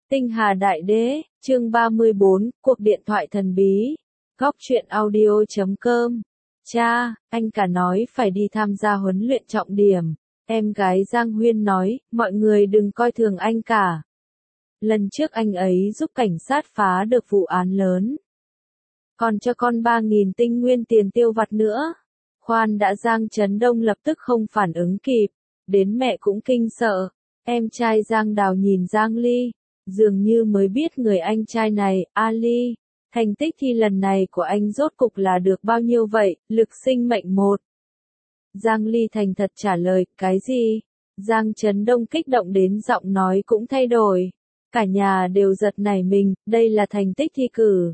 Tinh Hà Đại Đế, chương 34, cuộc điện thoại thần bí. Góc truyện audio.com. Cha, anh cả nói phải đi tham gia huấn luyện trọng điểm. Em gái Giang Huyên nói, mọi người đừng coi thường anh cả. Lần trước anh ấy giúp cảnh sát phá được vụ án lớn. Còn cho con 3.000 tinh nguyên tiền tiêu vặt nữa. Khoan đã, Giang Trấn Đông lập tức không phản ứng kịp. Đến mẹ cũng kinh sợ. Em trai Giang Đào nhìn Giang Ly. Dường như mới biết người anh trai này, Ali. Thành tích thi lần này của anh rốt cục là được bao nhiêu vậy, lực sinh mệnh 1. Giang Ly thành thật trả lời, cái gì? Giang Trấn Đông kích động đến giọng nói cũng thay đổi. Cả nhà đều giật nảy mình, đây là thành tích thi cử.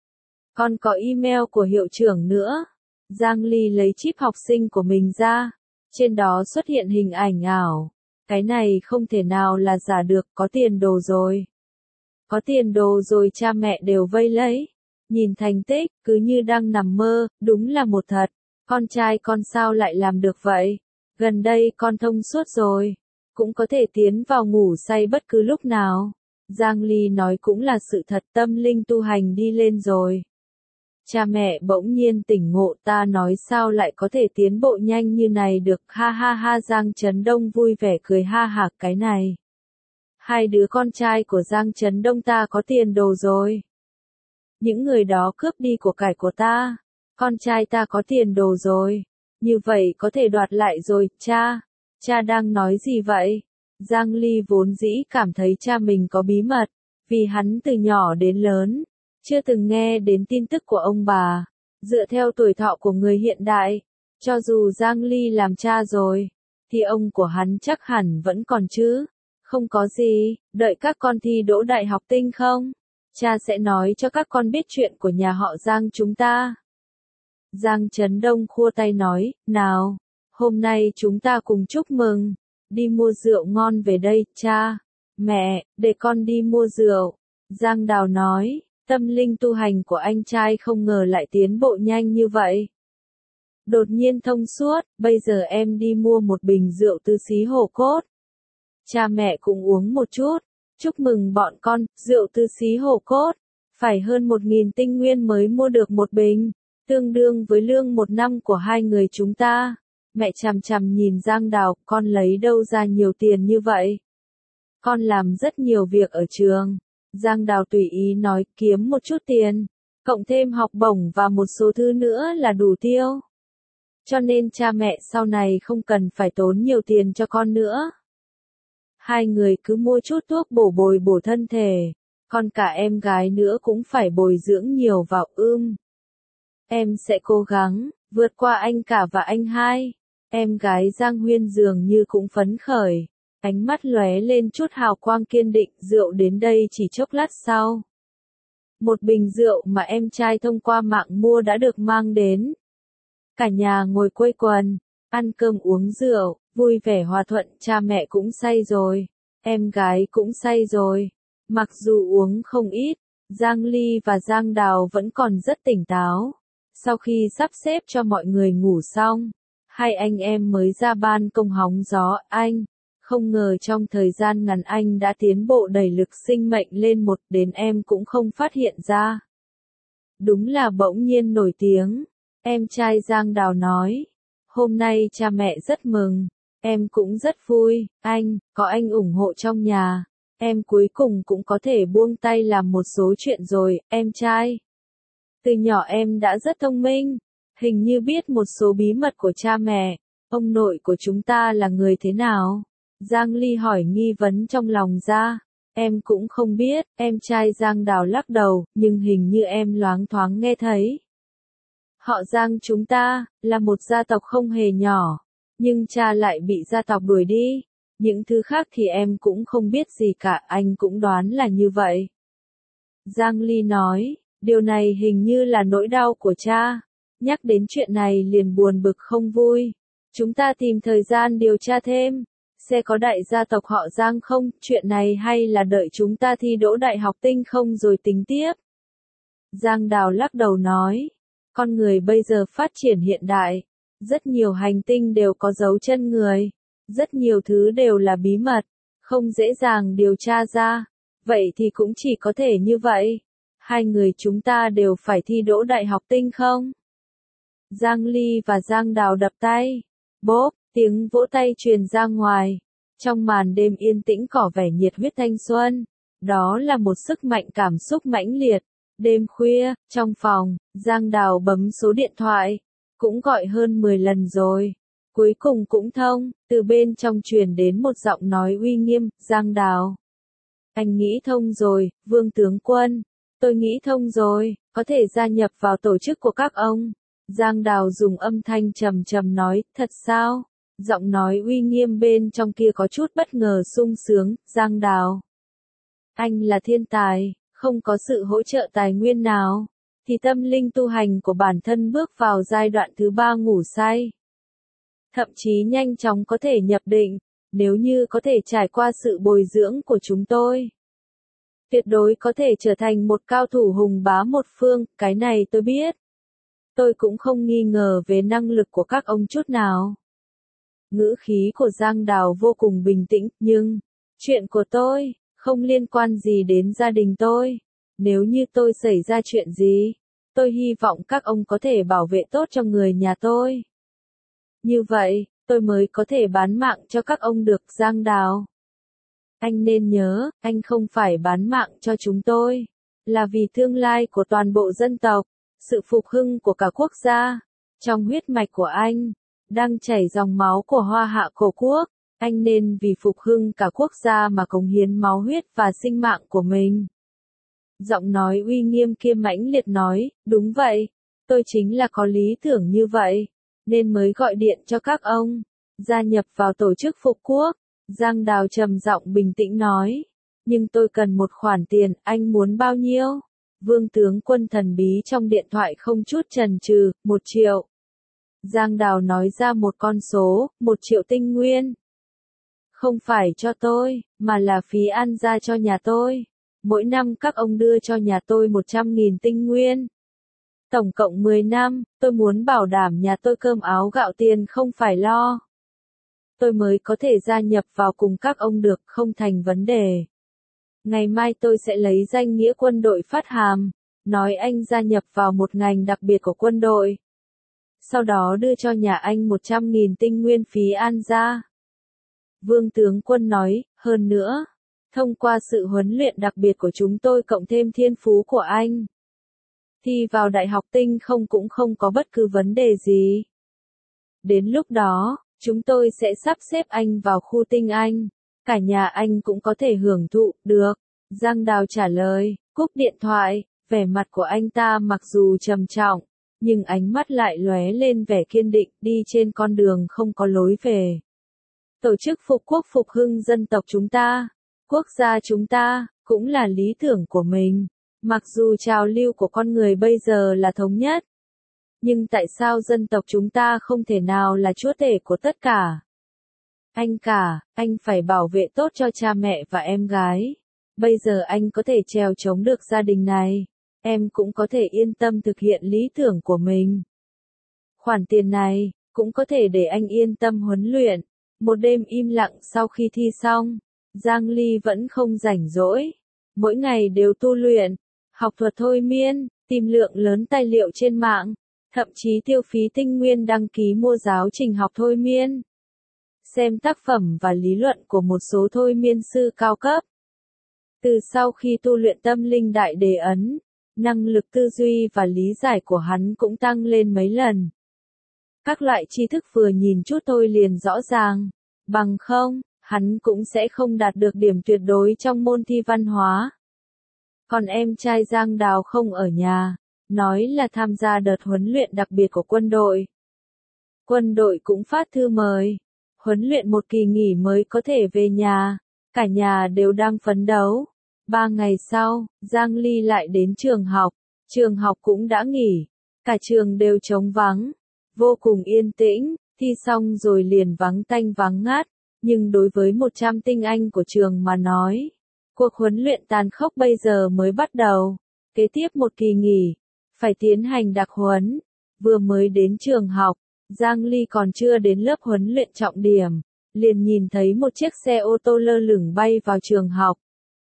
Còn có email của hiệu trưởng nữa. Giang Ly lấy chip học sinh của mình ra. Trên đó xuất hiện hình ảnh ảo. Cái này không thể nào là giả được, có tiền đồ rồi. Có tiền đồ rồi, cha mẹ đều vây lấy. Nhìn thành tích, cứ như đang nằm mơ, đúng là một thật. Con trai con sao lại làm được vậy? Gần đây con thông suốt rồi. Cũng có thể tiến vào ngủ say bất cứ lúc nào. Giang Ly nói cũng là sự thật, tâm linh tu hành đi lên rồi. Cha mẹ bỗng nhiên tỉnh ngộ, ta nói sao lại có thể tiến bộ nhanh như này được, ha ha ha. Giang Trấn Đông vui vẻ cười ha hả, cái này. Hai đứa con trai của Giang Trấn Đông ta có tiền đồ rồi. Những người đó cướp đi của cải của ta. Con trai ta có tiền đồ rồi. Như vậy có thể đoạt lại rồi, cha. Cha đang nói gì vậy? Giang Ly vốn dĩ cảm thấy cha mình có bí mật. Vì hắn từ nhỏ đến lớn chưa từng nghe đến tin tức của ông bà. Dựa theo tuổi thọ của người hiện đại, cho dù Giang Ly làm cha rồi, thì ông của hắn chắc hẳn vẫn còn chứ. Không có gì, đợi các con thi đỗ đại học tinh không? Cha sẽ nói cho các con biết chuyện của nhà họ Giang chúng ta. Giang Trấn Đông khua tay nói, nào, hôm nay chúng ta cùng chúc mừng. Đi mua rượu ngon về đây, cha. Mẹ, để con đi mua rượu. Giang Đào nói. Tâm linh tu hành của anh trai không ngờ lại tiến bộ nhanh như vậy. Đột nhiên thông suốt, bây giờ em đi mua một bình rượu Tứ Xí Hổ Cốt. Cha mẹ cũng uống một chút. Chúc mừng bọn con, rượu Tứ Xí Hổ Cốt. Phải hơn 1.000 tinh nguyên mới mua được một bình. Tương đương với lương 1 năm của hai người chúng ta. Mẹ chằm chằm nhìn Giang Đào, con lấy đâu ra nhiều tiền như vậy? Con làm rất nhiều việc ở trường. Giang Đào tùy ý nói, kiếm một chút tiền, cộng thêm học bổng và một số thứ nữa là đủ tiêu. Cho nên cha mẹ sau này không cần phải tốn nhiều tiền cho con nữa. Hai người cứ mua chút thuốc bồi bổ thân thể, còn cả em gái nữa cũng phải bồi dưỡng nhiều vào. Em sẽ cố gắng, vượt qua anh cả và anh hai. Em gái Giang Huyên dường như cũng phấn khởi. Ánh mắt lóe lên chút hào quang kiên định, rượu đến đây chỉ chốc lát sau. Một bình rượu mà em trai thông qua mạng mua đã được mang đến. Cả nhà ngồi quây quần, ăn cơm uống rượu, vui vẻ hòa thuận, cha mẹ cũng say rồi, em gái cũng say rồi. Mặc dù uống không ít, Giang Ly và Giang Đào vẫn còn rất tỉnh táo. Sau khi sắp xếp cho mọi người ngủ xong, hai anh em mới ra ban công hóng gió. Anh không ngờ trong thời gian ngắn anh đã tiến bộ đẩy lực sinh mệnh lên 1, đến em cũng không phát hiện ra. Đúng là bỗng nhiên nổi tiếng. Em trai Giang Đào nói. Hôm nay cha mẹ rất mừng. Em cũng rất vui. Anh, có anh ủng hộ trong nhà. Em cuối cùng cũng có thể buông tay làm một số chuyện rồi, em trai. Từ nhỏ em đã rất thông minh. Hình như biết một số bí mật của cha mẹ. Ông nội của chúng ta là người thế nào? Giang Ly hỏi nghi vấn trong lòng ra. Em cũng không biết, em trai Giang Đào lắc đầu, nhưng hình như em loáng thoáng nghe thấy. Họ Giang chúng ta, là một gia tộc không hề nhỏ, nhưng cha lại bị gia tộc đuổi đi. Những thứ khác thì em cũng không biết gì cả, anh cũng đoán là như vậy. Giang Ly nói, điều này hình như là nỗi đau của cha. Nhắc đến chuyện này liền buồn bực không vui. Chúng ta tìm thời gian điều tra thêm. Sẽ có đại gia tộc họ Giang không, chuyện này hay là đợi chúng ta thi đỗ đại học tinh không rồi tính tiếp. Giang Đào lắc đầu nói, con người bây giờ phát triển hiện đại, rất nhiều hành tinh đều có dấu chân người, rất nhiều thứ đều là bí mật, không dễ dàng điều tra ra. Vậy thì cũng chỉ có thể như vậy. Hai người chúng ta đều phải thi đỗ đại học Tinh không? Giang Ly và Giang Đào đập tay. Bốp, tiếng vỗ tay truyền ra ngoài. Trong màn đêm yên tĩnh có vẻ nhiệt huyết thanh xuân. Đó là một sức mạnh cảm xúc mãnh liệt. Đêm khuya, trong phòng, Giang Đào bấm số điện thoại. Cũng gọi hơn 10 lần rồi. Cuối cùng cũng thông, từ bên trong truyền đến một giọng nói uy nghiêm, Giang Đào. Anh nghĩ thông rồi, Vương tướng quân. Tôi nghĩ thông rồi, có thể gia nhập vào tổ chức của các ông. Giang Đào dùng âm thanh trầm trầm nói, thật sao? Giọng nói uy nghiêm bên trong kia có chút bất ngờ sung sướng, Giang Đào. Anh là thiên tài, không có sự hỗ trợ tài nguyên nào, thì tâm linh tu hành của bản thân bước vào giai đoạn thứ 3 ngủ say. Thậm chí nhanh chóng có thể nhập định, nếu như có thể trải qua sự bồi dưỡng của chúng tôi. Tuyệt đối có thể trở thành một cao thủ hùng bá một phương, cái này tôi biết. Tôi cũng không nghi ngờ về năng lực của các ông chút nào. Ngữ khí của Giang Đào vô cùng bình tĩnh, nhưng, chuyện của tôi, không liên quan gì đến gia đình tôi. Nếu như tôi xảy ra chuyện gì, tôi hy vọng các ông có thể bảo vệ tốt cho người nhà tôi. Như vậy, tôi mới có thể bán mạng cho các ông được, Giang Đào. Anh nên nhớ, anh không phải bán mạng cho chúng tôi, là vì tương lai của toàn bộ dân tộc, sự phục hưng của cả quốc gia. Trong huyết mạch của anh, đang chảy dòng máu của Hoa Hạ cổ quốc, anh nên vì phục hưng cả quốc gia mà cống hiến máu huyết và sinh mạng của mình. Giọng nói uy nghiêm kia mãnh liệt nói, đúng vậy, tôi chính là có lý tưởng như vậy, nên mới gọi điện cho các ông, gia nhập vào tổ chức phục quốc. Giang Đào trầm giọng bình tĩnh nói, nhưng tôi cần một khoản tiền, anh muốn bao nhiêu? Vương tướng quân thần bí trong điện thoại không chút chần chừ, 1 triệu. Giang Đào nói ra một con số, 1 triệu tinh nguyên. Không phải cho tôi, mà là phí ăn ra cho nhà tôi. Mỗi năm các ông đưa cho nhà tôi 100.000 tinh nguyên. Tổng cộng 10 năm, tôi muốn bảo đảm nhà tôi cơm áo gạo tiền không phải lo. Tôi mới có thể gia nhập vào cùng các ông được, không thành vấn đề. Ngày mai tôi sẽ lấy danh nghĩa quân đội phát hàm, nói anh gia nhập vào một ngành đặc biệt của quân đội. Sau đó đưa cho nhà anh 100.000 tinh nguyên phí an ra. Vương tướng quân nói, hơn nữa, thông qua sự huấn luyện đặc biệt của chúng tôi cộng thêm thiên phú của anh, thi vào Đại học Tinh không cũng không có bất cứ vấn đề gì. Đến lúc đó, chúng tôi sẽ sắp xếp anh vào khu tinh anh, cả nhà anh cũng có thể hưởng thụ, được. Giang Đào trả lời, cúp điện thoại, vẻ mặt của anh ta mặc dù trầm trọng, nhưng ánh mắt lại lóe lên vẻ kiên định, đi trên con đường không có lối về. Tổ chức phục quốc phục hưng dân tộc chúng ta, quốc gia chúng ta, cũng là lý tưởng của mình. Mặc dù trào lưu của con người bây giờ là thống nhất, nhưng tại sao dân tộc chúng ta không thể nào là chúa tể của tất cả? Anh phải bảo vệ tốt cho cha mẹ và em gái. Bây giờ anh có thể trèo chống được gia đình này, em cũng có thể yên tâm thực hiện lý tưởng của mình. Khoản tiền này, cũng có thể để anh yên tâm huấn luyện. Một đêm im lặng sau khi thi xong, Giang Ly vẫn không rảnh rỗi. Mỗi ngày đều tu luyện, học thuật thôi miên, tìm lượng lớn tài liệu trên mạng, thậm chí tiêu phí tinh nguyên đăng ký mua giáo trình học thôi miên. Xem tác phẩm và lý luận của một số thôi miên sư cao cấp. Từ sau khi tu luyện tâm linh đại đế ấn, năng lực tư duy và lý giải của hắn cũng tăng lên mấy lần. Các loại tri thức vừa nhìn chút thôi liền rõ ràng, bằng không, hắn cũng sẽ không đạt được điểm tuyệt đối trong môn thi văn hóa. Còn em trai Giang Đào không ở nhà, nói là tham gia đợt huấn luyện đặc biệt của quân đội. Quân đội cũng phát thư mời, huấn luyện một kỳ nghỉ mới có thể về nhà, cả nhà đều đang phấn đấu. 3 ngày sau, Giang Ly lại đến trường học cũng đã nghỉ, cả trường đều trống vắng, vô cùng yên tĩnh, thi xong rồi liền vắng tanh vắng ngát, nhưng đối với 100 tinh anh của trường mà nói, cuộc huấn luyện tàn khốc bây giờ mới bắt đầu, kế tiếp một kỳ nghỉ, phải tiến hành đặc huấn, vừa mới đến trường học, Giang Ly còn chưa đến lớp huấn luyện trọng điểm, liền nhìn thấy một chiếc xe ô tô lơ lửng bay vào trường học.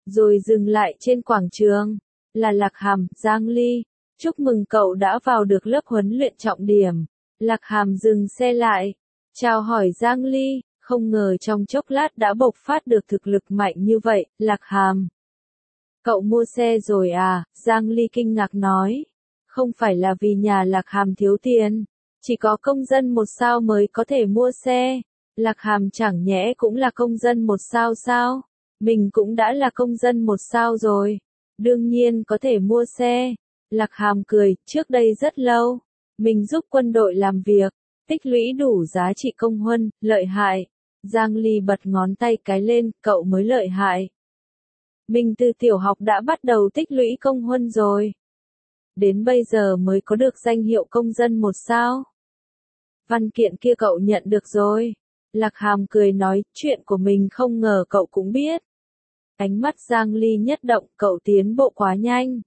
rồi dừng lại trên quảng trường. Là Lạc Hàm, Giang Ly. Chúc mừng cậu đã vào được lớp huấn luyện trọng điểm. Lạc Hàm dừng xe lại. Chào hỏi Giang Ly, không ngờ trong chốc lát đã bộc phát được thực lực mạnh như vậy, Lạc Hàm. Cậu mua xe rồi à? Giang Ly kinh ngạc nói. Không phải là vì nhà Lạc Hàm thiếu tiền, chỉ có công dân một sao mới có thể mua xe. Lạc Hàm chẳng nhẽ cũng là công dân một sao sao? Mình cũng đã là công dân một sao rồi. Đương nhiên có thể mua xe. Lạc Hàm cười, trước đây rất lâu. Mình giúp quân đội làm việc, tích lũy đủ giá trị công huân, lợi hại. Giang Ly bật ngón tay cái lên, cậu mới lợi hại. Mình từ tiểu học đã bắt đầu tích lũy công huân rồi. Đến bây giờ mới có được danh hiệu công dân một sao. Văn kiện kia cậu nhận được rồi. Lạc Hàm cười nói, chuyện của mình không ngờ cậu cũng biết. Ánh mắt Giang Ly nhất động, cậu tiến bộ quá nhanh.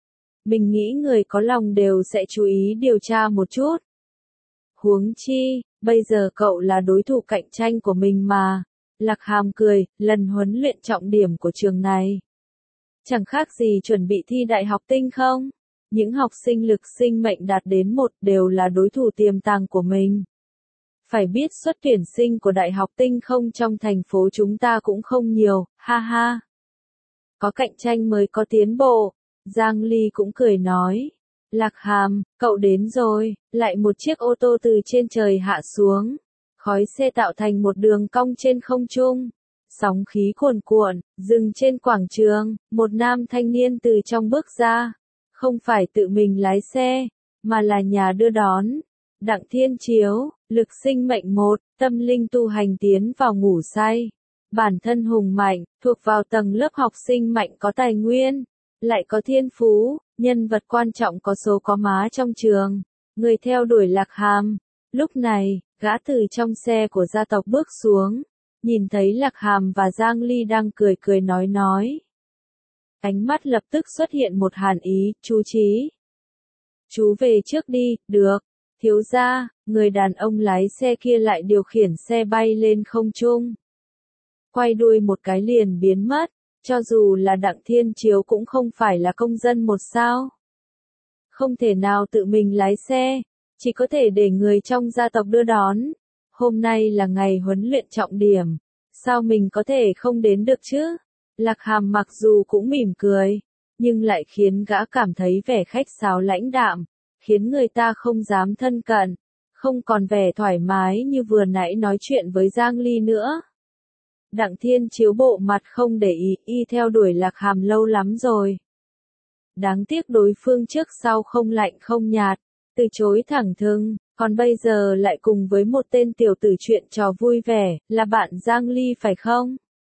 Mình nghĩ người có lòng đều sẽ chú ý điều tra một chút. Huống chi, bây giờ cậu là đối thủ cạnh tranh của mình mà. Lạc Hàm cười, lần huấn luyện trọng điểm của trường này. Chẳng khác gì chuẩn bị thi đại học tinh không? Những học sinh lực sinh mệnh đạt đến 1 đều là đối thủ tiềm tàng của mình. Phải biết suất tuyển sinh của đại học tinh không trong thành phố chúng ta cũng không nhiều, ha ha. Có cạnh tranh mới có tiến bộ. Giang Ly cũng cười nói. Lạc Hàm, cậu đến rồi, lại một chiếc ô tô từ trên trời hạ xuống. Khói xe tạo thành một đường cong trên không trung. Sóng khí cuồn cuộn, dừng trên quảng trường, một nam thanh niên từ trong bước ra. Không phải tự mình lái xe, mà là nhà đưa đón. Đặng Thiên Chiếu, lực sinh mệnh 1, tâm linh tu hành tiến vào ngủ say. Bản thân hùng mạnh, thuộc vào tầng lớp học sinh mạnh có tài nguyên, lại có thiên phú, nhân vật quan trọng có số có má trong trường. Người theo đuổi Lạc Hàm. Lúc này, gã từ trong xe của gia tộc bước xuống, nhìn thấy Lạc Hàm và Giang Ly đang cười cười nói. Ánh mắt lập tức xuất hiện một hàn ý, chú Chí. Chú về trước đi, được. Thiếu gia, người đàn ông lái xe kia lại điều khiển xe bay lên không trung. Quay đuôi một cái liền biến mất, cho dù là Đặng Thiên Chiếu cũng không phải là công dân một sao. Không thể nào tự mình lái xe, chỉ có thể để người trong gia tộc đưa đón. Hôm nay là ngày huấn luyện trọng điểm, sao mình có thể không đến được chứ? Lạc Hàm mặc dù cũng mỉm cười, nhưng lại khiến gã cảm thấy vẻ khách sáo lãnh đạm, khiến người ta không dám thân cận, không còn vẻ thoải mái như vừa nãy nói chuyện với Giang Ly nữa. Đặng Thiên Chiếu bộ mặt không để ý, y theo đuổi Lạc Hàm lâu lắm rồi. Đáng tiếc đối phương trước sau không lạnh không nhạt, từ chối thẳng thừng, còn bây giờ lại cùng với một tên tiểu tử chuyện trò vui vẻ, là bạn Giang Ly phải không?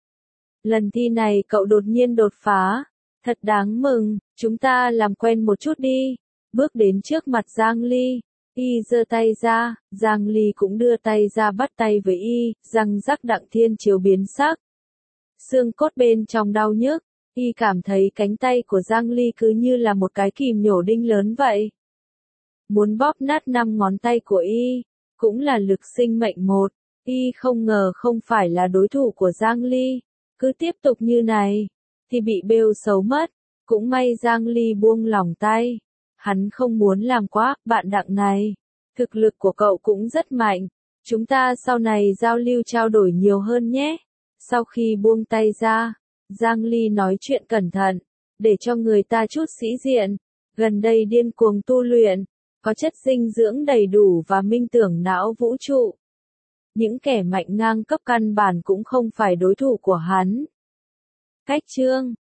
Lần thi này cậu đột nhiên đột phá, thật đáng mừng, chúng ta làm quen một chút đi. Bước đến trước mặt Giang Ly, y giơ tay ra, Giang Ly cũng đưa tay ra bắt tay với y, răng rắc. Đặng Thiên Chiếu biến sắc. Xương cốt bên trong đau nhức, y cảm thấy cánh tay của Giang Ly cứ như là một cái kìm nhổ đinh lớn vậy. Muốn bóp nát 5 ngón tay của y, cũng là lực sinh mệnh 1, y không ngờ không phải là đối thủ của Giang Ly. Cứ tiếp tục như này, thì bị bêu xấu mất. Cũng may Giang Ly buông lỏng tay. Hắn không muốn làm quá, bạn Đặng này. Thực lực của cậu cũng rất mạnh. Chúng ta sau này giao lưu trao đổi nhiều hơn nhé. Sau khi buông tay ra, Giang Ly nói chuyện cẩn thận, để cho người ta chút sĩ diện. Gần đây điên cuồng tu luyện, có chất dinh dưỡng đầy đủ và minh tưởng não vũ trụ. Những kẻ mạnh ngang cấp căn bản cũng không phải đối thủ của hắn. Cách chương